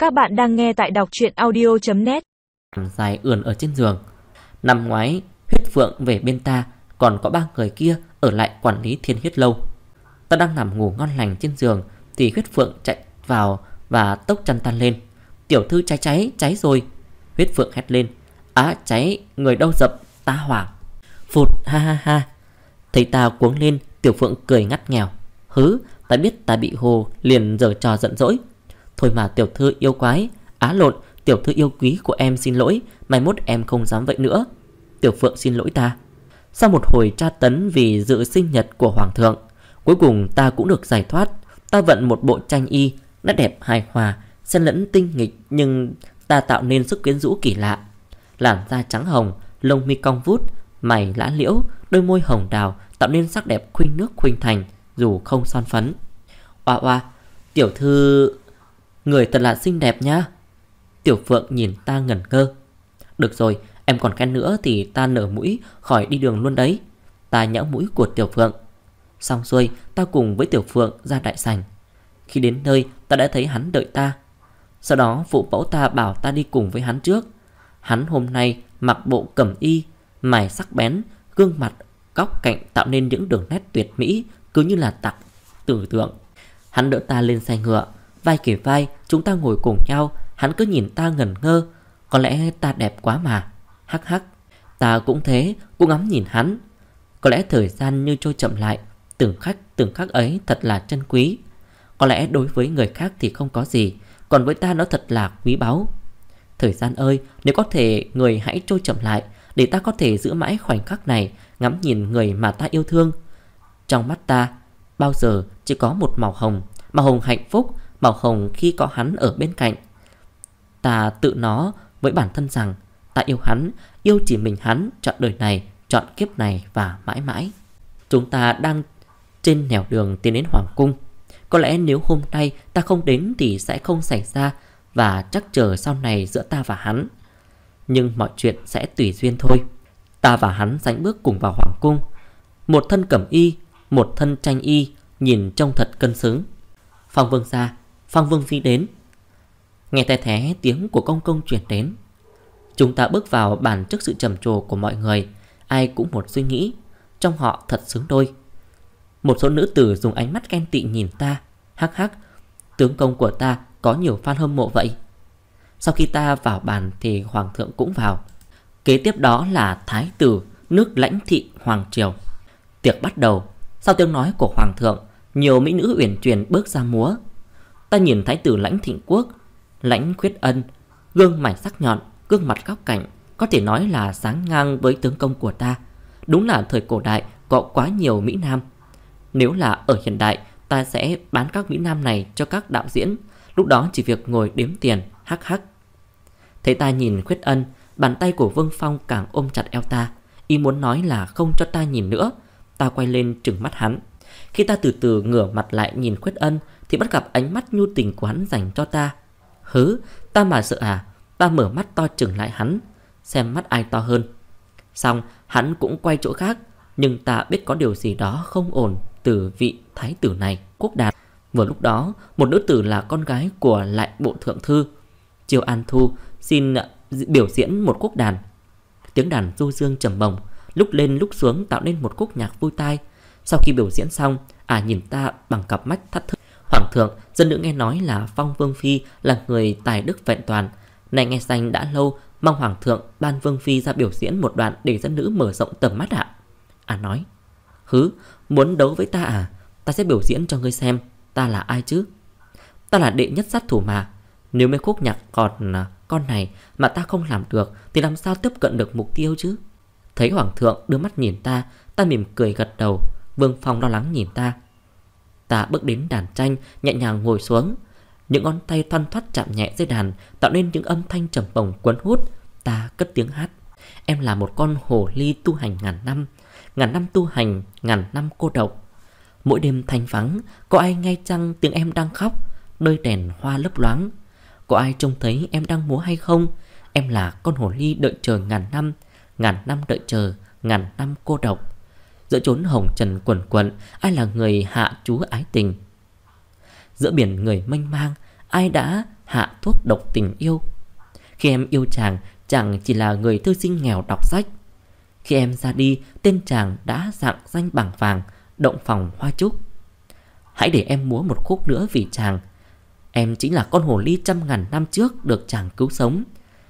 Các bạn đang nghe tại đọc truyện audio.net. Dài ườn ở trên giường. Năm ngoái Huyết Phượng về bên ta, còn có 3 người kia ở lại quản lý Thiên Huyết Lâu. Ta đang nằm ngủ ngon lành trên giường thì Huyết Phượng chạy vào và tốc chăn tan lên. Tiểu thư cháy rồi. Huyết Phượng hét lên. Cháy, người đâu dập? Ta hoảng. Phụt, ha ha ha. Thấy ta cuống lên, Tiểu Phượng cười ngắt nghèo. Hứ, ta biết ta bị hồ, liền giở trò giận dỗi. Thôi mà tiểu thư yêu quái, lộn, tiểu thư yêu quý của em xin lỗi, mai mốt em không dám vậy nữa. Tiểu Phượng xin lỗi ta. Sau một hồi tra tấn vì dự sinh nhật của hoàng thượng, cuối cùng ta cũng được giải thoát. Ta vận một bộ tranh y, nét đẹp hài hòa, xen lẫn tinh nghịch, nhưng ta tạo nên sức quyến rũ kỳ lạ. Làn da trắng hồng, lông mi cong vút, mày lã liễu, đôi môi hồng đào tạo nên sắc đẹp khuynh nước khuynh thành dù không son phấn. Oa, tiểu thư, người thật là xinh đẹp nha. Tiểu Phượng nhìn ta ngẩn ngơ. Được rồi, em còn khen nữa thì ta nở mũi khỏi đi đường luôn đấy. Ta nhão mũi của Tiểu Phượng. Xong xuôi, ta cùng với Tiểu Phượng ra đại sảnh. Khi đến nơi, ta đã thấy hắn đợi ta. Sau đó phụ mẫu ta bảo ta đi cùng với hắn trước. Hắn hôm nay mặc bộ cẩm y, mày sắc bén, gương mặt góc cạnh tạo nên những đường nét tuyệt mỹ, cứ như là tạc tưởng tượng. Hắn đỡ ta lên xe ngựa, vai kề vai, chúng ta ngồi cùng nhau. Hắn cứ nhìn ta ngẩn ngơ. Có lẽ ta đẹp quá mà. Hắc hắc. Ta cũng thế, cũng ngắm nhìn hắn. Có lẽ thời gian như trôi chậm lại, từng khắc ấy thật là trân quý. Có lẽ đối với người khác thì không có gì, còn với ta nó thật là quý báu. Thời gian ơi, nếu có thể người hãy trôi chậm lại, để ta có thể giữ mãi khoảnh khắc này, ngắm nhìn người mà ta yêu thương. Trong mắt ta bao giờ chỉ có một màu hồng hạnh phúc, màu hồng khi có hắn ở bên cạnh. Ta tự nói với bản thân rằng ta yêu hắn, yêu chỉ mình hắn, chọn đời này, chọn kiếp này và mãi mãi. Chúng ta đang trên nẻo đường tiến đến hoàng cung. Có lẽ nếu hôm nay ta không đến thì sẽ không xảy ra, và chắc chờ sau này giữa ta và hắn. Nhưng mọi chuyện sẽ tùy duyên thôi. Ta và hắn sánh bước cùng vào hoàng cung. Một thân cẩm y, một thân tranh y, nhìn trông thật cân xứng. Phong vương ra, Phong vương phi đến. Nghe tai thé tiếng của công công truyền đến. Chúng ta bước vào bàn trước sự trầm trồ của mọi người. Ai cũng một suy nghĩ, trong họ thật xứng đôi. Một số nữ tử dùng ánh mắt ghen tị nhìn ta. Hắc hắc, tướng công của ta có nhiều fan hâm mộ vậy. Sau khi ta vào bàn thì hoàng thượng cũng vào. Kế tiếp đó là thái tử nước Lãnh Thị hoàng triều. Tiệc bắt đầu. Sau tiếng nói của hoàng thượng, nhiều mỹ nữ uyển chuyển bước ra múa. Ta nhìn thái tử Lãnh Thịnh Quốc, Lãnh Khuyết Ân, gương mặt sắc nhọn, gương mặt góc cạnh, có thể nói là sáng ngang với tướng công của ta. Đúng là thời cổ đại có quá nhiều mỹ nam. Nếu là ở hiện đại, ta sẽ bán các mỹ nam này cho các đạo diễn. Lúc đó chỉ việc ngồi đếm tiền. Hắc hắc. Thấy ta nhìn Khuyết Ân, bàn tay của Vương Phong càng ôm chặt eo ta, ý muốn nói là không cho ta nhìn nữa. Ta quay lên trừng mắt hắn. Khi ta từ từ ngửa mặt lại nhìn Khuyết Ân thì bắt gặp ánh mắt nhu tình của hắn dành cho ta. Hứ, ta mà sợ à? Ta mở mắt to trừng lại hắn, xem mắt ai to hơn. Xong hắn cũng quay chỗ khác. Nhưng ta biết có điều gì đó không ổn từ vị thái tử này, Quốc Đạt. Vừa lúc đó, một nữ tử là con gái của lại bộ thượng thư Triều An Thu xin biểu diễn một quốc đàn. Tiếng đàn du dương trầm bổng, lúc lên lúc xuống tạo nên một khúc nhạc vui tai. Sau khi biểu diễn xong, nhìn ta bằng cặp mắt thất thức. Hoàng thượng, dân nữ nghe nói là Phong vương phi là người tài đức vẹn toàn. Này nghe danh đã lâu, mong hoàng thượng ban vương phi ra biểu diễn một đoạn để dân nữ mở rộng tầm mắt ạ. Nói. Hứ, muốn đấu với ta à? Ta sẽ biểu diễn cho ngươi xem. Ta là ai chứ? Ta là đệ nhất sát thủ mà. Nếu mấy khúc nhạc còn con này mà ta không làm được thì làm sao tiếp cận được mục tiêu chứ? Thấy hoàng thượng đưa mắt nhìn ta, ta mỉm cười gật đầu. Vương Phong lo lắng nhìn ta. Ta bước đến đàn tranh, nhẹ nhàng ngồi xuống. Những ngón tay thoăn thoắt chạm nhẹ dây đàn, tạo nên những âm thanh trầm bổng cuốn hút. Ta cất tiếng hát. Em là một con hồ ly tu hành ngàn năm tu hành, ngàn năm cô độc. Mỗi đêm thanh vắng, có ai nghe chăng tiếng em đang khóc, nơi đèn hoa lấp loáng? Có ai trông thấy em đang múa hay không? Em là con hồ ly đợi chờ ngàn năm đợi chờ, ngàn năm cô độc. Giữa chốn hồng trần quẩn quẩn, ai là người hạ chú ái tình? Giữa biển người mênh mang, ai đã hạ thuốc độc tình yêu. Khi em yêu chàng, chàng chỉ là người thư sinh nghèo đọc sách. Khi em ra đi, tên chàng đã rạng danh bảng vàng, động phòng hoa trúc. Hãy để em múa một khúc nữa vì chàng. Em chính là con hồ ly trăm ngàn năm trước được chàng cứu sống.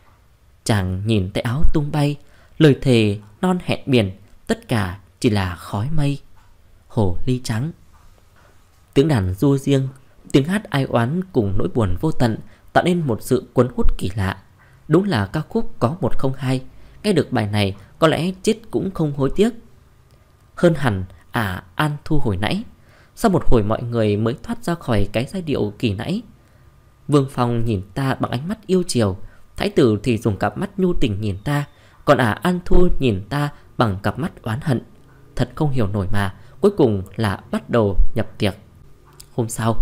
Chàng nhìn tay áo tung bay, lời thề non hẹn biển, tất cả chỉ là khói mây. Hồ ly trắng. Tiếng đàn ru riêng, tiếng hát ai oán cùng nỗi buồn vô tận tạo nên một sự cuốn hút kỳ lạ. Đúng là ca khúc có một không hai. Nghe được bài này có lẽ chết cũng không hối tiếc. Hơn hẳn An Thu hồi nãy. Sau một hồi mọi người mới thoát ra khỏi cái giai điệu kỳ nãy. Vương Phong nhìn ta bằng ánh mắt yêu chiều, Thái tử thì dùng cặp mắt nhu tình nhìn ta, còn An Thu nhìn ta bằng cặp mắt oán hận. Thật không hiểu nổi mà. Cuối cùng là bắt đầu nhập tiệc. Hôm sau,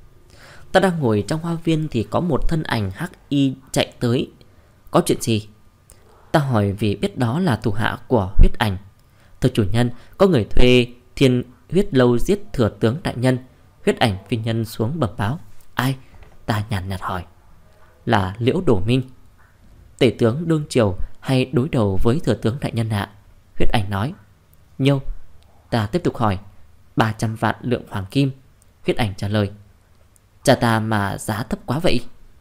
ta đang ngồi trong hoa viên thì có một thân ảnh hắc y chạy tới. Có chuyện gì? Ta hỏi vì biết đó là thủ hạ của Huyết Ảnh. Thưa chủ nhân, có người thuê Thiên Huyết Lâu giết thừa tướng đại nhân. Huyết Ảnh phi nhân xuống bẩm báo. Ai? Ta nhàn nhạt hỏi. Là Liễu Đổ Minh. Tể tướng đương triều hay đối đầu với thừa tướng đại nhân ạ? Huyết Ảnh nói. Nhiêu? Ta tiếp tục hỏi. 300 vạn lượng hoàng kim. Huyết Ảnh trả lời. Cha ta mà giá thấp quá vậy.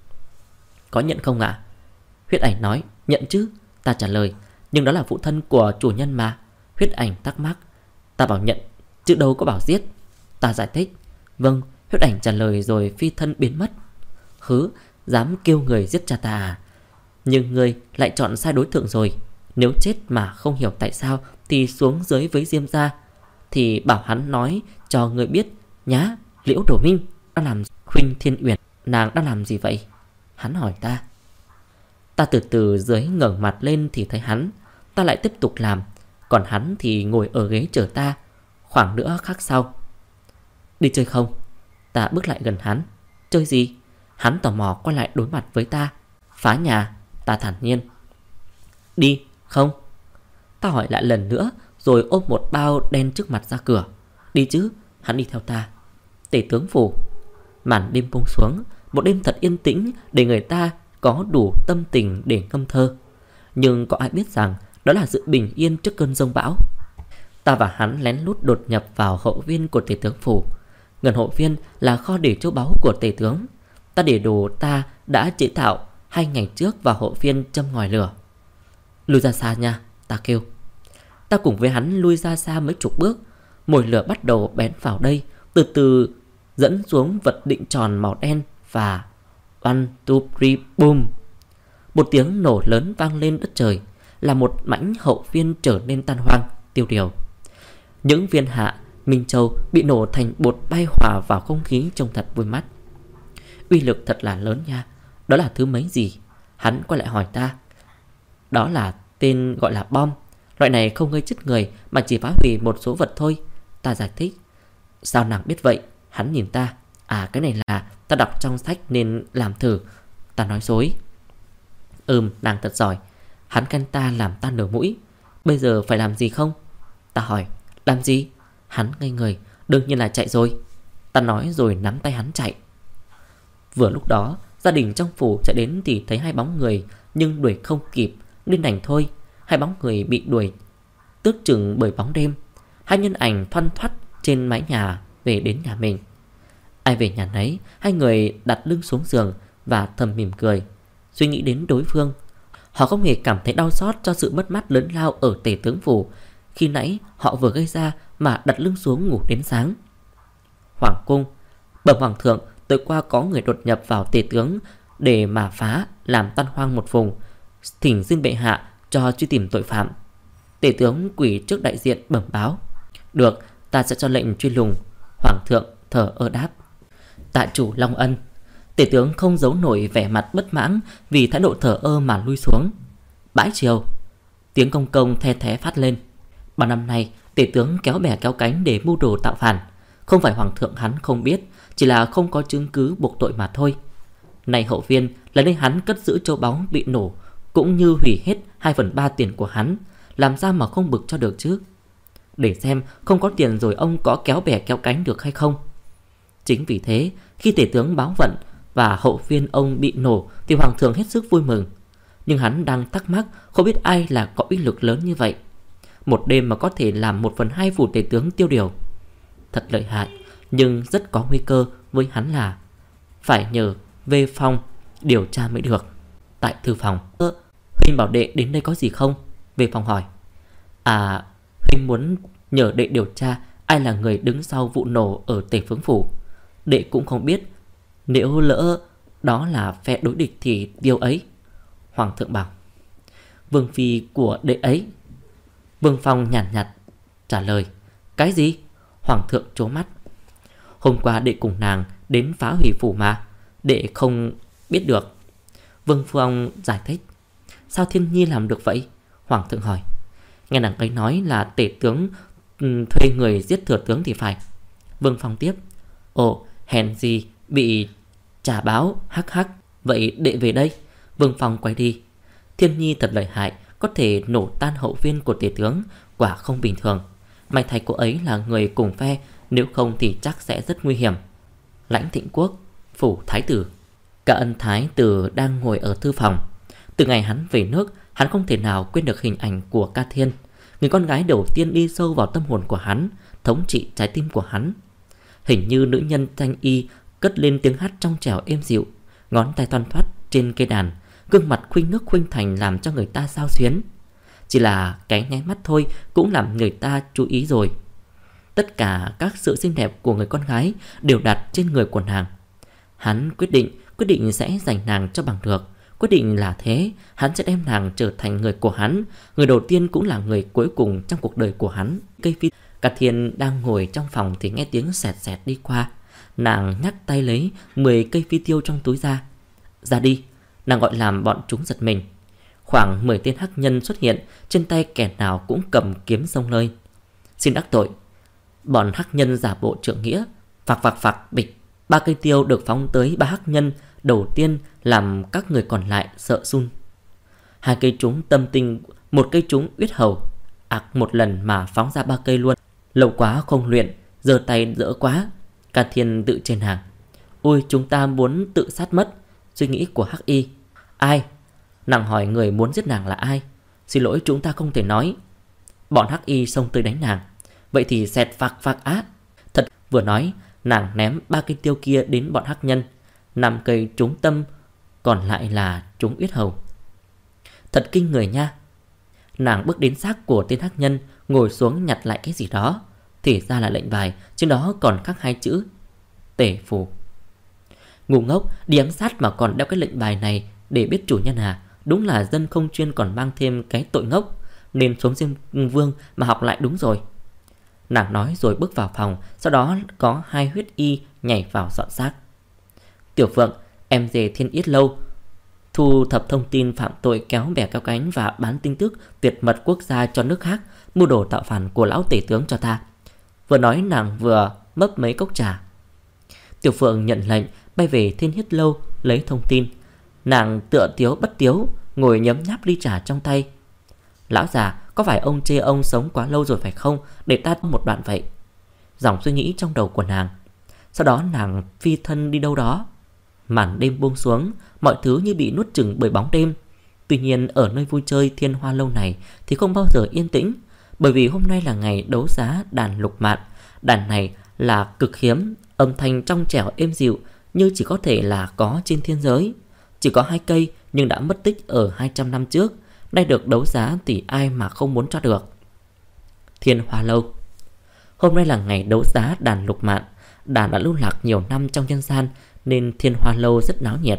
Có nhận không ạ? Huyết Ảnh nói. Nhận chứ. Ta trả lời. Nhưng đó là phụ thân của chủ nhân mà. Huyết Ảnh thắc mắc. Ta bảo nhận chứ đâu có bảo giết. Ta giải thích. Vâng. Huyết Ảnh trả lời rồi phi thân biến mất. Hứ, dám kêu người giết cha ta à? Nhưng người lại chọn sai đối tượng rồi. Nếu chết mà không hiểu tại sao thì xuống dưới với Diêm gia, thì bảo hắn nói cho người biết nhá. Liễu Đổ Minh đang làm. Khuynh Thiên Uyển, nàng đang làm gì vậy? Hắn hỏi ta. Ta từ từ dưới ngẩng mặt lên thì thấy hắn. Ta lại tiếp tục làm. Còn hắn thì ngồi ở ghế chờ ta. Khoảng nửa khắc sau. Đi chơi không? Ta bước lại gần hắn. Chơi gì? Hắn tò mò quay lại đối mặt với ta. Phá nhà. Ta thản nhiên. Đi không? Ta hỏi lại lần nữa, rồi ôm một bao đen trước mặt ra cửa. Đi chứ. Hắn đi theo ta. Tể tướng phủ. Màn đêm buông xuống. Một đêm thật yên tĩnh để người ta có đủ tâm tình để ngâm thơ. Nhưng có ai biết rằng đó là sự bình yên trước cơn giông bão. Ta và hắn lén lút đột nhập vào hậu viên của tể tướng phủ. Gần hậu viên là kho để châu báu của tể tướng. Ta để đồ ta đã chế tạo 2 ngày trước vào hậu viên châm ngòi lửa. Lui ra xa nha, ta kêu. Ta cùng với hắn lui ra xa mấy chục bước. Mồi lửa bắt đầu bén vào đây, từ từ dẫn xuống vật định tròn màu đen và one, two, three, boom. Một tiếng nổ lớn vang lên đất trời, là một mảnh hậu viên trở nên tan hoang, tiêu điều. Những viên hạ Minh Châu bị nổ thành bột bay hòa vào không khí trông thật vui mắt. Uy lực thật là lớn nha. Đó là thứ mấy gì? Hắn quay lại hỏi ta. Đó là tên gọi là bom. Loại này không gây chết người mà chỉ phá hủy một số vật thôi. Ta giải thích. Sao nàng biết vậy? Hắn nhìn ta. À, cái này là ta đọc trong sách nên làm thử. Ta nói dối. Nàng thật giỏi. Hắn khen ta làm ta nở mũi. Bây giờ phải làm gì không? Ta hỏi. Làm gì? Hắn ngây người. Đương nhiên là chạy rồi. Ta nói rồi nắm tay hắn chạy. Vừa lúc đó gia đình trong phủ chạy đến thì thấy 2 bóng người, nhưng đuổi không kịp nên đành thôi. 2 bóng người bị đuổi tước chừng bởi bóng đêm. 2 nhân ảnh thoăn thoắt trên mái nhà về đến nhà mình. Ai về nhà nấy, 2 người đặt lưng xuống giường và thầm mỉm cười, suy nghĩ đến đối phương. Họ không hề cảm thấy đau xót cho sự mất mát lớn lao ở tể tướng phủ khi nãy họ vừa gây ra, mà đặt lưng xuống ngủ đến sáng. Hoàng cung. Bẩm hoàng thượng, tối qua có người đột nhập vào tể tướng để mà phá, làm tan hoang một vùng. Thỉnh xin bệ hạ cho truy tìm tội phạm. Tể tướng quỳ trước đại diện bẩm báo. Được, ta sẽ cho lệnh truy lùng. Hoàng thượng thở ơ đáp. Tạ chủ Long Ân. Tể tướng không giấu nổi vẻ mặt bất mãn vì thái độ thờ ơ mà lui xuống. Bãi chiều. Tiếng công công the thé phát lên. Bao năm nay tể tướng kéo bè kéo cánh để mưu đồ tạo phản. Không phải hoàng thượng hắn không biết, chỉ là không có chứng cứ buộc tội mà thôi. Này hậu viên là nơi hắn cất giữ châu báu bị nổ, cũng như hủy hết 2/3 tiền của hắn. Làm sao mà không bực cho được chứ? Để xem không có tiền rồi ông có kéo bè kéo cánh được hay không. Chính vì thế khi tể tướng báo vận và hậu viên ông bị nổ thì hoàng thượng hết sức vui mừng. Nhưng hắn đang thắc mắc không biết ai là có uy lực lớn như vậy. Một đêm mà có thể làm 1/2 phủ tể tướng tiêu điều. Thật lợi hại, nhưng rất có nguy cơ với hắn là phải nhờ Vê Phong điều tra mới được. Tại thư phòng, huynh bảo đệ đến đây có gì không? Vê Phong hỏi. Huynh muốn nhờ đệ điều tra ai là người đứng sau vụ nổ ở Tề Phướng Phủ. Đệ cũng không biết, nếu lỡ đó là phe đối địch thì điều ấy. Hoàng thượng bảo. Vương phi của đệ ấy. Vương Phong nhàn nhạt trả lời. Cái gì? Hoàng thượng trố mắt. Hôm qua đệ cùng nàng đến phá hủy phủ mà, đệ không biết được. Vương Phong giải thích. Sao Thiên Nhi làm được vậy? Hoàng thượng hỏi. Nghe nàng ấy nói là tể tướng thuê người giết thừa tướng thì phải. Vương Phong tiếp. Ồ, hèn gì bị trả báo, hắc hắc. Vậy đệ về đây. Vương Phong quay đi. Thiên Nhi thật lợi hại, có thể nổ tan hậu viên của tể tướng, quả không bình thường. May thay cô ấy là người cùng phe, nếu không thì chắc sẽ rất nguy hiểm. Lãnh Thịnh Quốc, phủ thái tử. Cả Ân thái tử đang ngồi ở thư phòng. Từ ngày hắn về nước, hắn không thể nào quên được hình ảnh của Ca Thiên, người con gái đầu tiên đi sâu vào tâm hồn của hắn, thống trị trái tim của hắn. Hình như nữ nhân thanh y cất lên tiếng hát trong trẻo êm dịu, ngón tay thoăn thoắt trên cây đàn, gương mặt khuynh nước khuynh thành làm cho người ta xao xuyến. Chỉ là cái nháy mắt thôi cũng làm người ta chú ý rồi. Tất cả các sự xinh đẹp của người con gái đều đặt trên người của nàng. Hắn quyết định sẽ giành nàng cho bằng được. Quyết định là thế, hắn sẽ đem nàng trở thành người của hắn, người đầu tiên cũng là người cuối cùng trong cuộc đời của hắn. Cây phi Cả Thiên đang ngồi trong phòng thì nghe tiếng xẹt xẹt đi qua. Nàng nhắc tay lấy 10 cây phi tiêu trong túi ra. Ra đi, nàng gọi làm bọn chúng giật mình. Khoảng 10 tên hắc nhân xuất hiện, trên tay kẻ nào cũng cầm kiếm xông lên. Xin đắc tội. Bọn hắc nhân giả bộ trượng nghĩa. Phạc bịch. 3 cây tiêu được phóng tới 3 hắc nhân đầu tiên, làm các người còn lại sợ run. 2 cây trúng tâm tinh, 1 cây trúng uyết hầu. Một lần mà phóng ra 3 cây luôn. Lâu quá không luyện, giơ tay dỡ quá. Ca Thiên tự trên hàng. Ôi, chúng ta muốn tự sát mất. Suy nghĩ của hắc y. Ai? Nàng hỏi người muốn giết nàng là ai. Xin lỗi, chúng ta không thể nói. Bọn hắc y xông tới đánh nàng. Vậy thì xẹt phạc á. Thật, vừa nói, nàng ném 3 cây tiêu kia đến bọn hắc nhân. 5 cây trúng tâm, còn lại là trúng uyết hầu. Thật kinh người nha. Nàng bước đến xác của tên hắc nhân, ngồi xuống nhặt lại cái gì đó. Thì ra là lệnh bài, trên đó còn khắc 2 chữ Tể Phủ. Ngu ngốc, đi ám sát mà còn đeo cái lệnh bài này để biết chủ nhân à. Đúng là dân không chuyên còn mang thêm cái tội ngốc. Nên xuống Diêm Vương mà học lại đúng rồi. Nàng nói rồi bước vào phòng. Sau đó có 2 huyết y nhảy vào dọn xác. Tiểu Phượng, em về Thiên Yết Lâu thu thập thông tin phạm tội kéo bè kéo cánh và bán tin tức tuyệt mật quốc gia cho nước khác, mưu đồ tạo phản của lão tể tướng cho ta. Vừa nói nàng vừa mấp mấy cốc trà. Tiểu Phượng nhận lệnh bay về Thiên Yết Lâu lấy thông tin. Nàng tựa tiếu bất tiếu ngồi nhấm nháp ly trà trong tay. Lão già, có phải ông chê ông sống quá lâu rồi phải không? Để ta một đoạn vậy. Dòng suy nghĩ trong đầu của nàng. Sau đó nàng phi thân đi đâu đó. Màn đêm buông xuống, mọi thứ như bị nuốt chửng bởi bóng đêm. Tuy nhiên ở nơi vui chơi Thiên Hoa Lâu này thì không bao giờ yên tĩnh. Bởi vì hôm nay là ngày đấu giá đàn lục mạn. Đàn này là cực hiếm, âm thanh trong trẻo êm dịu như chỉ có thể là có trên thiên giới. Chỉ có 2 cây nhưng đã mất tích ở 200 năm trước. Nay được đấu giá thì ai mà không muốn cho được. Thiên Hoa Lâu. Hôm nay là ngày đấu giá đàn lục mạn. Đàn đã lưu lạc nhiều năm trong nhân gian nên Thiên Hoa Lâu rất náo nhiệt.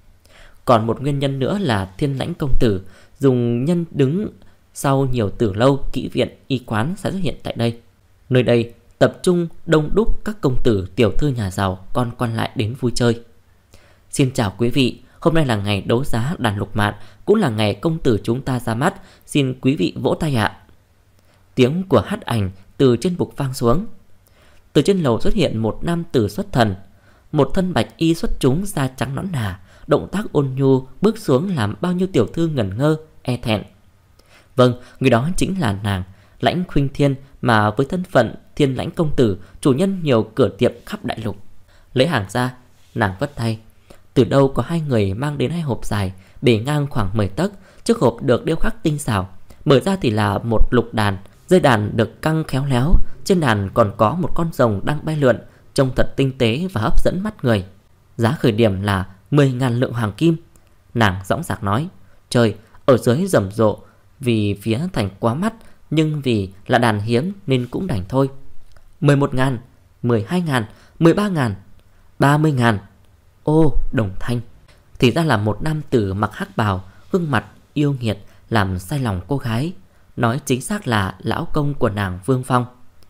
Còn một nguyên nhân nữa là Thiên Lãnh công tử dùng nhân đứng sau nhiều tử lâu, kỹ viện, y quán sẽ xuất hiện tại đây. Nơi đây tập trung đông đúc các công tử, tiểu thư nhà giàu, con quan lại đến vui chơi. Xin chào quý vị, hôm nay là ngày đấu giá đàn lục mạn, cũng là ngày công tử chúng ta ra mắt, xin quý vị vỗ tay ạ. Tiếng của hát ảnh từ trên bục vang xuống. Từ trên lầu xuất hiện một nam tử xuất thần, một thân bạch y xuất chúng, da trắng nõn nà, động tác ôn nhu bước xuống làm bao nhiêu tiểu thư ngẩn ngơ, e thẹn. Vâng, người đó chính là nàng, Lãnh Khuynh Thiên, mà với thân phận Thiên Lãnh công tử, chủ nhân nhiều cửa tiệm khắp đại lục. Lấy hàng ra, nàng vất tay. Từ đâu có hai người mang đến hai hộp dài, bề ngang khoảng 10 tấc. Chiếc hộp được điêu khắc tinh xảo, mở ra thì là một lục đàn. Dây đàn được căng khéo léo, trên đàn còn có một con rồng đang bay lượn, trông thật tinh tế và hấp dẫn mắt người. Giá khởi điểm là 10.000 lượng hoàng kim. Nàng dõng dạc nói: trời, ở dưới rầm rộ vì phía thành quá mắt, nhưng vì là đàn hiếm nên cũng đành thôi. 11.000, 12.000, 13.000, 30.000. Ô, đồng thanh. Thì ra là một nam tử mặc hắc bào, gương mặt yêu nghiệt làm say lòng cô gái. Nói chính xác là lão công của nàng Vương Phong.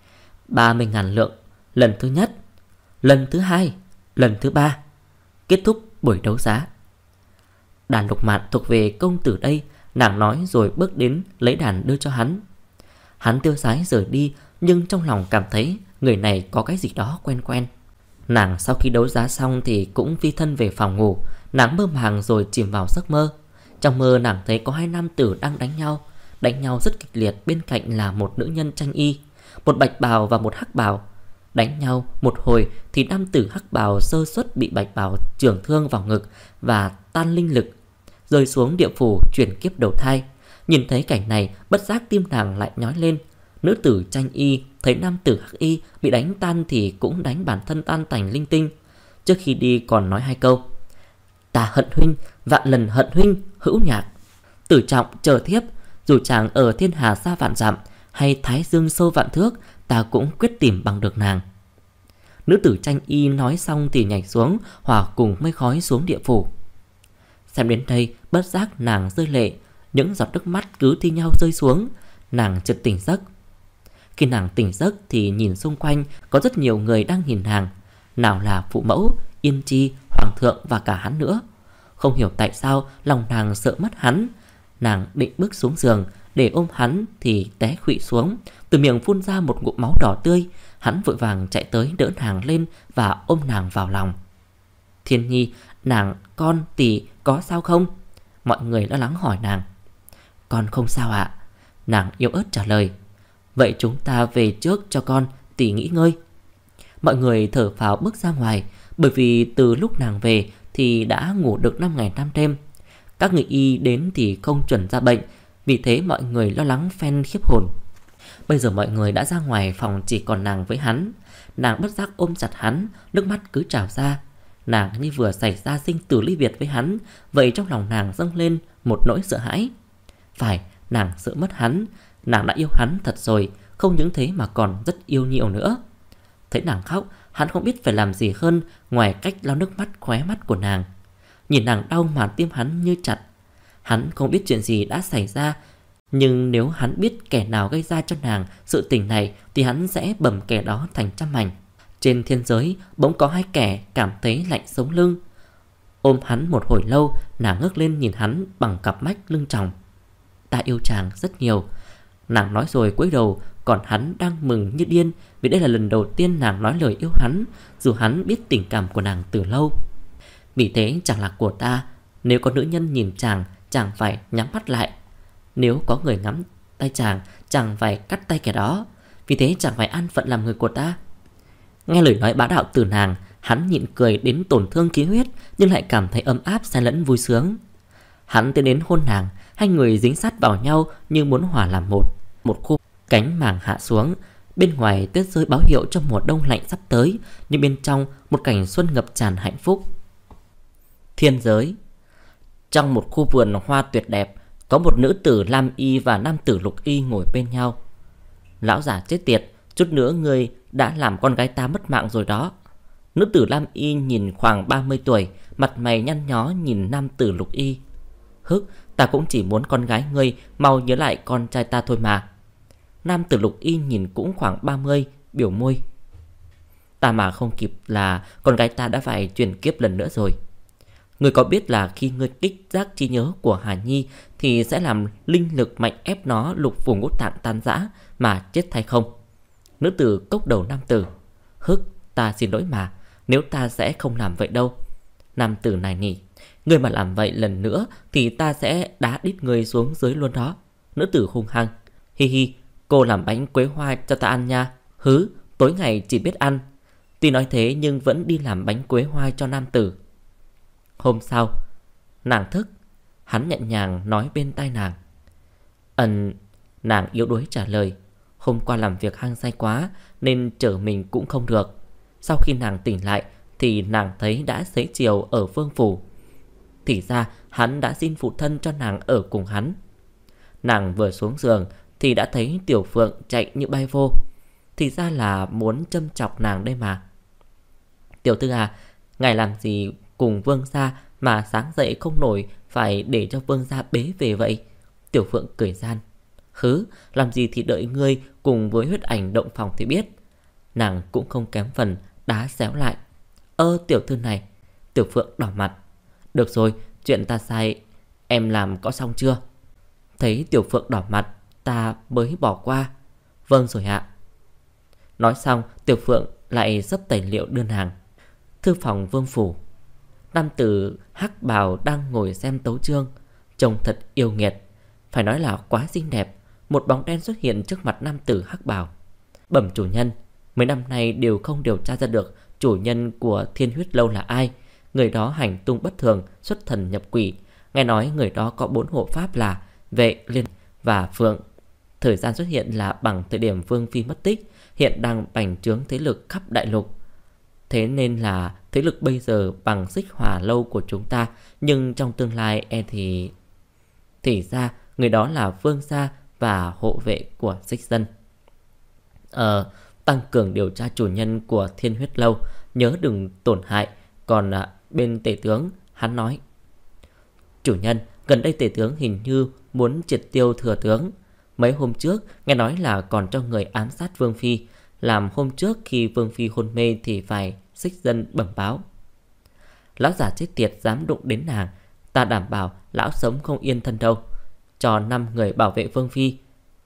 30.000 lượng lần thứ nhất, lần thứ hai, lần thứ ba. Kết thúc buổi đấu giá. Đàn lục mạn thuộc về công tử đây, nàng nói rồi bước đến lấy đàn đưa cho hắn. Hắn tiêu sái rời đi, nhưng trong lòng cảm thấy người này có cái gì đó quen quen. Nàng sau khi đấu giá xong thì cũng phi thân về phòng ngủ. Nàng mơ màng rồi chìm vào giấc mơ. Trong mơ nàng thấy có hai nam tử đang đánh nhau rất kịch liệt. Bên cạnh là một nữ nhân tranh y, một bạch bào và một hắc bào. Đánh nhau một hồi thì nam tử hắc bào sơ suất bị bạch bào chưởng thương vào ngực và tan linh lực, rơi xuống địa phủ chuyển kiếp đầu thai. Nhìn thấy cảnh này, bất giác tim nàng lại nhói lên. Nữ tử tranh y thấy nam tử hắc y bị đánh tan thì cũng đánh bản thân tan tành linh tinh. Trước khi đi còn nói hai câu: ta hận huynh, vạn lần hận huynh, hữu nhạc. Tử trọng chờ thiếp, dù chàng ở thiên hà xa vạn dặm hay thái dương sâu vạn thước, ta cũng quyết tìm bằng được nàng. Nữ tử tranh y nói xong thì nhảy xuống, hòa cùng mây khói xuống địa phủ. Xem đến đây, bất giác nàng rơi lệ, những giọt nước mắt cứ thi nhau rơi xuống. Nàng chợt tỉnh giấc. Khi nàng tỉnh giấc thì nhìn xung quanh, có rất nhiều người đang nhìn nàng. Nào là phụ mẫu, Yên Chi, hoàng thượng và cả hắn nữa. Không hiểu tại sao lòng nàng sợ mất hắn. Nàng định bước xuống giường để ôm hắn thì té khuỵu xuống, từ miệng phun ra một ngụm máu đỏ tươi. Hắn vội vàng chạy tới đỡ nàng lên và ôm nàng vào lòng. Thiên Nhi, nàng, con, tỷ có sao không? Mọi người lo lắng hỏi nàng. Con không sao ạ. Nàng yếu ớt trả lời. Vậy chúng ta về trước cho con, tỷ nghỉ ngơi. Mọi người thở phào bước ra ngoài, bởi vì từ lúc nàng về thì đã ngủ được 5 ngày 5 đêm. Các người y đến thì không chuẩn ra bệnh, vì thế mọi người lo lắng phen khiếp hồn. Bây giờ mọi người đã ra ngoài phòng, chỉ còn nàng với hắn. Nàng bất giác ôm chặt hắn, nước mắt cứ trào ra. Nàng như vừa xảy ra sinh tử ly biệt với hắn, vậy trong lòng nàng dâng lên một nỗi sợ hãi. Phải, nàng sợ mất hắn. Nàng đã yêu hắn thật rồi, không những thế mà còn rất yêu nhiều nữa. Thấy nàng khóc, hắn không biết phải làm gì hơn ngoài cách lau nước mắt khóe mắt của nàng. Nhìn nàng đau mà tim hắn như chặt. Hắn không biết chuyện gì đã xảy ra, nhưng nếu hắn biết kẻ nào gây ra cho nàng sự tình này thì hắn sẽ bầm kẻ đó thành trăm mảnh. Trên thiên giới bỗng có hai kẻ cảm thấy lạnh sống lưng. Ôm hắn một hồi lâu, nàng ngước lên nhìn hắn bằng cặp mắt lưng tròng. Ta yêu chàng rất nhiều, nàng nói rồi cúi đầu. Còn hắn đang mừng như điên, vì đây là lần đầu tiên nàng nói lời yêu hắn, dù hắn biết tình cảm của nàng từ lâu. Vì thế chàng là của ta. Nếu có nữ nhân nhìn chàng, chàng phải nhắm mắt lại. Nếu có người ngắm tay chàng, chàng phải cắt tay kẻ đó. Vì thế chàng phải an phận làm người của ta. Nghe lời nói bá đạo từ nàng, hắn nhịn cười đến tổn thương khí huyết, nhưng lại cảm thấy ấm áp xen lẫn vui sướng. Hắn tiến đến hôn nàng, hai người dính sát vào nhau như muốn hòa làm một. Một khu cánh màng hạ xuống, bên ngoài tuyết rơi báo hiệu cho mùa đông lạnh sắp tới, nhưng bên trong một cảnh xuân ngập tràn hạnh phúc. Thiên giới. Trong một khu vườn hoa tuyệt đẹp, có một nữ tử lam y và nam tử lục y ngồi bên nhau. Lão giả chết tiệt, chút nữa ngươi đã làm con gái ta mất mạng rồi đó. Nữ tử lam y nhìn khoảng 30 tuổi, mặt mày nhăn nhó nhìn nam tử lục y. Hức, ta cũng chỉ muốn con gái ngươi mau nhớ lại con trai ta thôi mà. Nam tử lục y nhìn cũng khoảng 30, biểu môi. Ta mà không kịp là con gái ta đã phải chuyển kiếp lần nữa rồi. Ngươi có biết là khi ngươi kích giác trí nhớ của Hà Nhi thì sẽ làm linh lực mạnh ép nó lục phủ ngũ tạng tan rã mà chết thay không? Nữ tử cốc đầu nam tử. Hức, ta xin lỗi mà, nếu ta sẽ không làm vậy đâu. Nam tử này nỉ, ngươi mà làm vậy lần nữa thì ta sẽ đá đít ngươi xuống dưới luôn đó. Nữ tử hung hăng. Hi hi, cô làm bánh quế hoa cho ta ăn nha. Hứ, tối ngày chỉ biết ăn. Tuy nói thế nhưng vẫn đi làm bánh quế hoa cho nam tử. Hôm sau nàng thức, hắn nhẹ nhàng nói bên tai nàng. Nàng yếu đuối trả lời. Hôm qua làm việc hăng say quá nên chở mình cũng không được. Sau khi nàng tỉnh lại thì nàng thấy đã xế chiều ở vương phủ. Thì ra hắn đã xin phụ thân cho nàng ở cùng hắn. Nàng vừa xuống giường thì đã thấy Tiểu Phượng chạy như bay vô. Thì ra là muốn châm chọc nàng đây mà. Tiểu thư à, ngài làm gì cùng vương gia mà sáng dậy không nổi, phải để cho vương gia bế về vậy? Tiểu Phượng cười gian. Hứ, làm gì thì đợi ngươi cùng với Huyết Ảnh động phòng thì biết. Nàng cũng không kém phần đá xéo lại. Tiểu thư này. Tiểu Phượng đỏ mặt. Được rồi, chuyện ta sai em làm có xong chưa? Thấy Tiểu Phượng đỏ mặt, ta mới bỏ qua. Vâng rồi ạ. Nói xong, Tiểu Phượng lại xấp tài liệu đưa nàng. Thư phòng vương phủ. Nam tử hắc bào đang ngồi xem tấu chương, trông thật yêu nghiệt, phải nói là quá xinh đẹp. Một bóng đen xuất hiện trước mặt nam tử hắc bào. Bẩm chủ nhân, mấy năm nay đều không điều tra ra được chủ nhân của Thiên Huyết Lâu là ai. Người đó hành tung bất thường, xuất thần nhập quỷ. Nghe nói người đó có 4 hộ pháp là Vệ, Liên và Phượng. Thời gian xuất hiện là bằng thời điểm Vương Phi mất tích. Hiện đang bành trướng thế lực khắp đại lục. Thế nên là thế lực bây giờ bằng Xích Hỏa Lâu của chúng ta. Nhưng trong tương lai thì ra người đó là vương gia và hộ vệ của Xích Dân. Tăng cường điều tra chủ nhân của Thiên Huyết Lâu, nhớ đừng tổn hại. Còn bên tể tướng, hắn nói. Chủ nhân, gần đây tể tướng hình như muốn triệt tiêu thừa tướng. Mấy hôm trước nghe nói là còn cho người ám sát Vương Phi. Làm hôm trước khi Vương Phi hôn mê thì phải Xích Dân bẩm báo. Lão già chết tiệt dám đụng đến nàng, ta đảm bảo lão sống không yên thân đâu. Cho 5 người bảo vệ Vương Phi.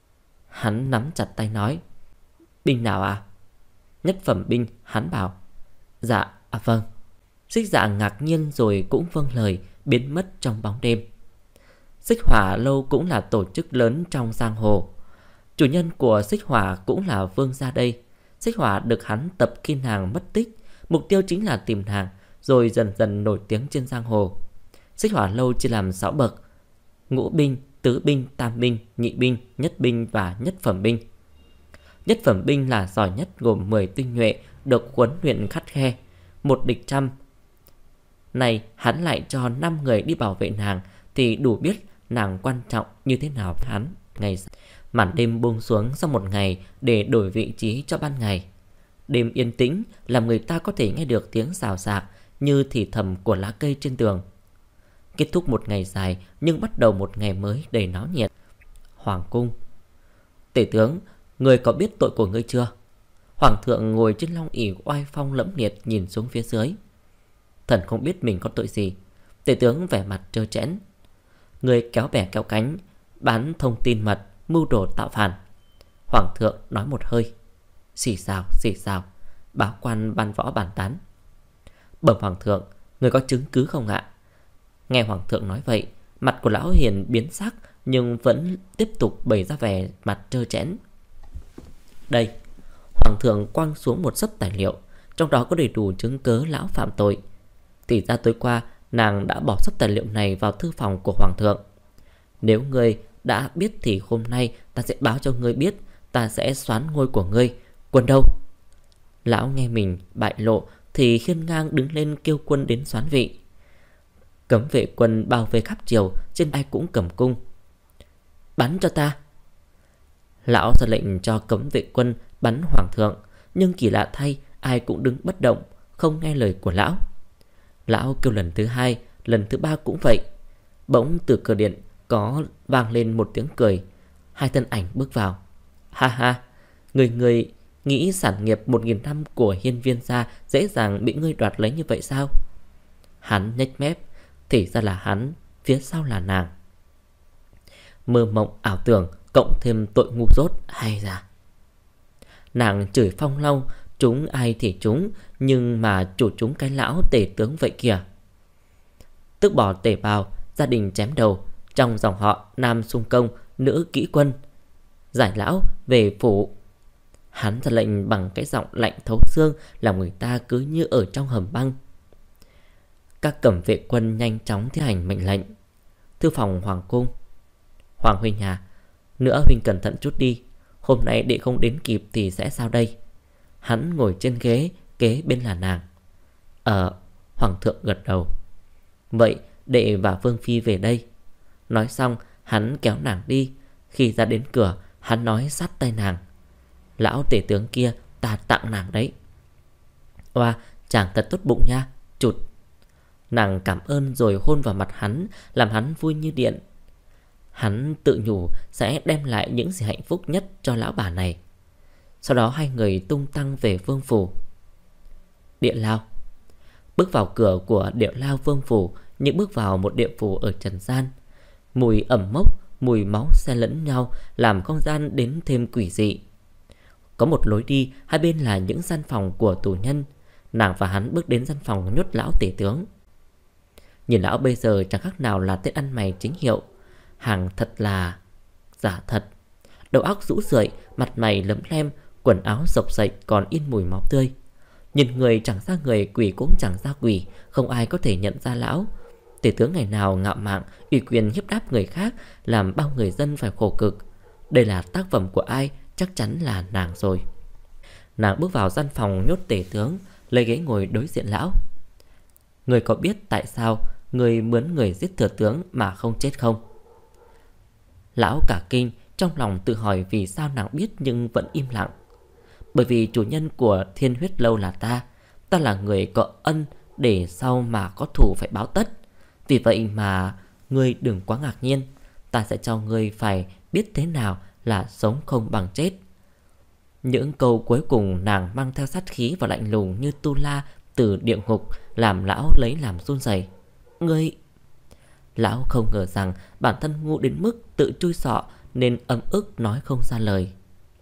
Hắn nắm chặt tay nói. Binh nào à? Nhất phẩm binh, hắn bảo. Dạ, vâng. Xích Dạ ngạc nhiên rồi cũng vâng lời, biến mất trong bóng đêm. Xích Hỏa Lâu cũng là tổ chức lớn trong giang hồ. Chủ nhân của Xích Hỏa cũng là vương gia đây. Xích Hỏa được hắn tập khi nàng mất tích. Mục tiêu chính là tìm nàng, rồi dần dần nổi tiếng trên giang hồ. Xích Hỏa Lâu chia làm 6 bậc: ngũ binh, tứ binh, tam binh, nhị binh, nhất binh và nhất phẩm binh. Nhất phẩm binh là giỏi nhất, gồm 10 tinh nhuệ, được huấn luyện khắt khe, một địch trăm. Này hắn lại cho 5 người đi bảo vệ nàng, thì đủ biết nàng quan trọng như thế nào với hắn. Màn đêm buông xuống sau một ngày để đổi vị trí cho ban ngày. Đêm yên tĩnh làm người ta có thể nghe được tiếng xào xạc như thì thầm của lá cây trên tường. Kết thúc một ngày dài nhưng bắt đầu một ngày mới đầy náo nhiệt. Hoàng cung. Tể tướng, người có biết tội của ngươi chưa? Hoàng thượng ngồi trên long ỷ oai phong lẫm liệt nhìn xuống phía dưới. Thần không biết mình có tội gì. Tể tướng vẻ mặt trơ trẽn. Người kéo bè kéo cánh, bán thông tin mật, mưu đồ tạo phản. Hoàng thượng nói một hơi. Xì xào, báo quan ban võ bàn tán. Bẩm hoàng thượng, người có chứng cứ không ạ? Nghe hoàng thượng nói vậy, mặt của lão hiền biến sắc, nhưng vẫn tiếp tục bày ra vẻ mặt trơ trẽn. Đây. Hoàng thượng quăng xuống một xấp tài liệu, trong đó có đầy đủ chứng cớ lão phạm tội. Thì ra tối qua nàng đã bỏ xấp tài liệu này vào thư phòng của hoàng thượng. Nếu ngươi đã biết thì hôm nay ta sẽ báo cho ngươi biết. Ta sẽ soán ngôi của ngươi. Quân đâu? Lão nghe mình bại lộ thì khiêng ngang đứng lên kêu quân đến soán vị. Cấm vệ quân bao vây khắp triều, trên ai cũng cầm cung. Bắn cho ta. Lão ra lệnh cho cấm vệ quân bắn hoàng thượng, nhưng kỳ lạ thay ai cũng đứng bất động, không nghe lời của lão. Lão kêu lần thứ 2, lần thứ 3 cũng vậy. Bỗng từ cửa điện có vang lên một tiếng cười. 2 thân ảnh bước vào. Ha ha, người nghĩ sản nghiệp 1000 năm của Hiên Viên gia dễ dàng bị ngươi đoạt lấy như vậy sao? Hắn nhếch mép. Thì ra là hắn, phía sau là nàng. Mơ mộng ảo tưởng cộng thêm tội ngu dốt hay ra. Nàng chửi Phong Long, chúng ai thì chúng, nhưng mà chủ chúng cái lão tể tướng vậy kìa. Tước bỏ tể bào, gia đình chém đầu. Trong dòng họ nam xung công, nữ kỹ quân. Giải lão về phủ. Hắn ra lệnh bằng cái giọng lạnh thấu xương, làm người ta cứ như ở trong hầm băng. Các cẩm vệ quân nhanh chóng thi hành mệnh lệnh. Thư phòng hoàng cung. Hoàng huynh à, nữa huynh cẩn thận chút đi. Hôm nay đệ không đến kịp thì sẽ sao đây? Hắn ngồi trên ghế kế bên là nàng. Hoàng thượng gật đầu. Vậy đệ và Vương Phi về đây. Nói xong hắn kéo nàng đi. Khi ra đến cửa hắn nói sát tay nàng: Lão tể tướng kia ta tặng nàng đấy. Oa, chàng thật tốt bụng nha. Chụt. Nàng cảm ơn rồi hôn vào mặt hắn, làm hắn vui như điện. Hắn tự nhủ sẽ đem lại những gì hạnh phúc nhất cho lão bà này. Sau đó hai người tung tăng về vương phủ. Địa lao. Bước vào cửa của địa lao vương phủ như bước vào một địa phủ ở trần gian. Mùi ẩm mốc, mùi máu xen lẫn nhau làm không gian đến thêm quỷ dị. Có một lối đi, hai bên là những gian phòng của tù nhân. Nàng và hắn bước đến gian phòng nhốt lão tể tướng. Nhìn lão bây giờ chẳng khác nào là tên ăn mày chính hiệu. Hàng thật là giả thật. Đầu óc rũ rượi, mặt mày lấm lem, quần áo xộc xệch còn in mùi máu tươi. Nhìn người chẳng ra người, quỷ cũng chẳng ra quỷ, không ai có thể nhận ra lão. Tể tướng ngày nào ngạo mạn, ủy quyền hiếp đáp người khác, làm bao người dân phải khổ cực. Đây là tác phẩm của ai? Chắc chắn là nàng rồi. Nàng bước vào gian phòng nhốt tể tướng, lấy ghế ngồi đối diện lão. Người có biết tại sao người mướn người giết thừa tướng mà không chết không? Lão cả kinh, trong lòng tự hỏi vì sao nàng biết nhưng vẫn im lặng. Bởi vì chủ nhân của Thiên Huyết Lâu là ta. Ta là người có ân, để sau mà có thù phải báo tất. Vì vậy mà ngươi đừng quá ngạc nhiên. Ta sẽ cho ngươi phải biết thế nào là sống không bằng chết. Những câu cuối cùng nàng mang theo sát khí và lạnh lùng như tu la từ địa ngục, làm lão lấy làm run rẩy. Ngươi... Lão không ngờ rằng bản thân ngu đến mức tự chui sọ nên ấm ức nói không ra lời.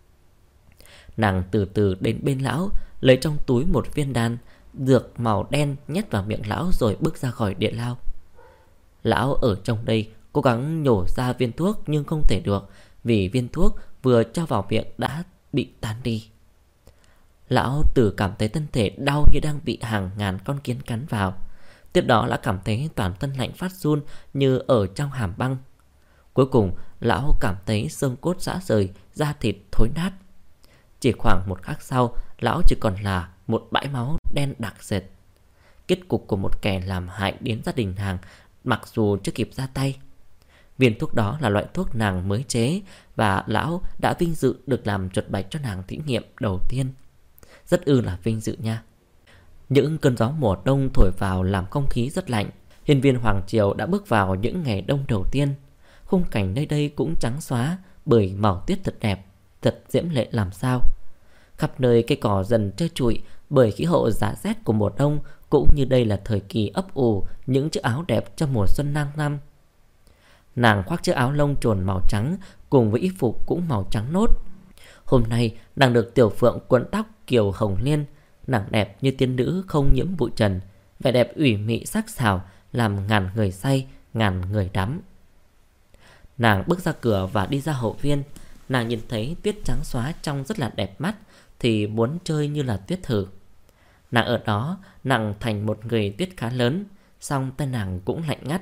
Nàng từ từ đến bên lão, lấy trong túi một viên đan dược màu đen nhét vào miệng lão rồi bước ra khỏi địa lao. Lão ở trong đây cố gắng nhổ ra viên thuốc nhưng không thể được, vì viên thuốc vừa cho vào miệng đã bị tan đi. Lão tự cảm thấy thân thể đau như đang bị hàng ngàn con kiến cắn vào. Tiếp đó lão cảm thấy toàn thân lạnh phát run như ở trong hàm băng. Cuối cùng lão cảm thấy xương cốt rã rời, da thịt thối nát. Chỉ khoảng một khắc sau, lão chỉ còn là một bãi máu đen đặc sệt. Kết cục của một kẻ làm hại đến gia đình nàng mặc dù chưa kịp ra tay. Viên thuốc đó là loại thuốc nàng mới chế, và lão đã vinh dự được làm chuột bạch cho nàng thí nghiệm đầu tiên. Rất là vinh dự nha. Những cơn gió mùa đông thổi vào làm không khí rất lạnh. Hiên viên hoàng triều đã bước vào những ngày đông đầu tiên. Khung cảnh nơi đây cũng trắng xóa bởi màu tuyết thật đẹp, thật diễm lệ làm sao. Khắp nơi cây cỏ dần trơ trụi bởi khí hậu giá rét của mùa đông, cũng như đây là thời kỳ ấp ủ những chiếc áo đẹp cho mùa xuân nang năm. Nàng khoác chiếc áo lông trồn màu trắng cùng với y phục cũng màu trắng nốt. Hôm nay nàng được tiểu phượng quấn tóc kiểu hồng liên. Nàng đẹp như tiên nữ không nhiễm bụi trần, vẻ đẹp ủy mị sắc sảo làm ngàn người say, ngàn người đắm. Nàng bước ra cửa và đi ra hậu viên. Nàng nhìn thấy tuyết trắng xóa trông rất là đẹp mắt, thì muốn chơi như là tuyết thử. Nàng ở đó nàng thành một người tuyết khá lớn, song tay nàng cũng lạnh ngắt.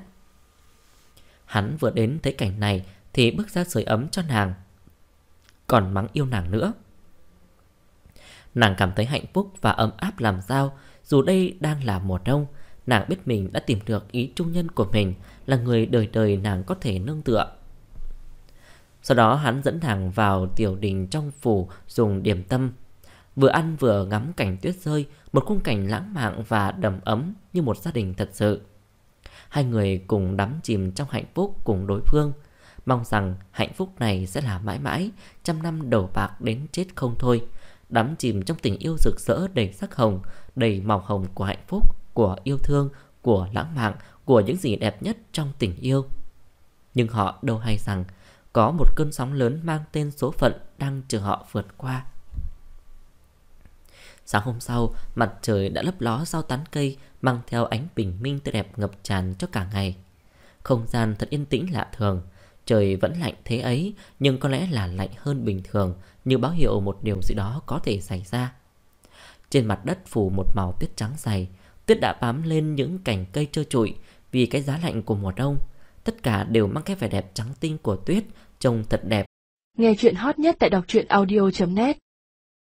Hắn vừa đến thấy cảnh này thì bước ra sưởi ấm cho nàng, còn mắng yêu nàng nữa. Nàng cảm thấy hạnh phúc và ấm áp làm sao. Dù đây đang là mùa đông, nàng biết mình đã tìm được ý trung nhân của mình, là người đời đời nàng có thể nương tựa. Sau đó hắn dẫn nàng vào tiểu đình trong phủ dùng điểm tâm. Vừa ăn vừa ngắm cảnh tuyết rơi, một khung cảnh lãng mạn và đầm ấm như một gia đình thật sự. Hai người cùng đắm chìm trong hạnh phúc cùng đối phương, mong rằng hạnh phúc này sẽ là mãi mãi, trăm năm đầu bạc đến chết không thôi. Đắm chìm trong tình yêu rực rỡ đầy sắc hồng, đầy màu hồng của hạnh phúc, của yêu thương, của lãng mạn, của những gì đẹp nhất trong tình yêu. Nhưng họ đâu hay rằng có một cơn sóng lớn mang tên số phận đang chờ họ vượt qua. Sáng hôm sau, mặt trời đã lấp ló sau tán cây, mang theo ánh bình minh tươi đẹp ngập tràn cho cả ngày. Không gian thật yên tĩnh lạ thường. Trời vẫn lạnh thế ấy, nhưng có lẽ là lạnh hơn bình thường, như báo hiệu một điều gì đó có thể xảy ra. Trên mặt đất phủ một màu tuyết trắng dày, Tuyết đã bám lên những cành cây trơ trụi vì cái giá lạnh của mùa đông. Tất cả đều mang cái vẻ đẹp trắng tinh của tuyết, trông thật đẹp. Nghe chuyện hot nhất tại đọc truyện audio.net.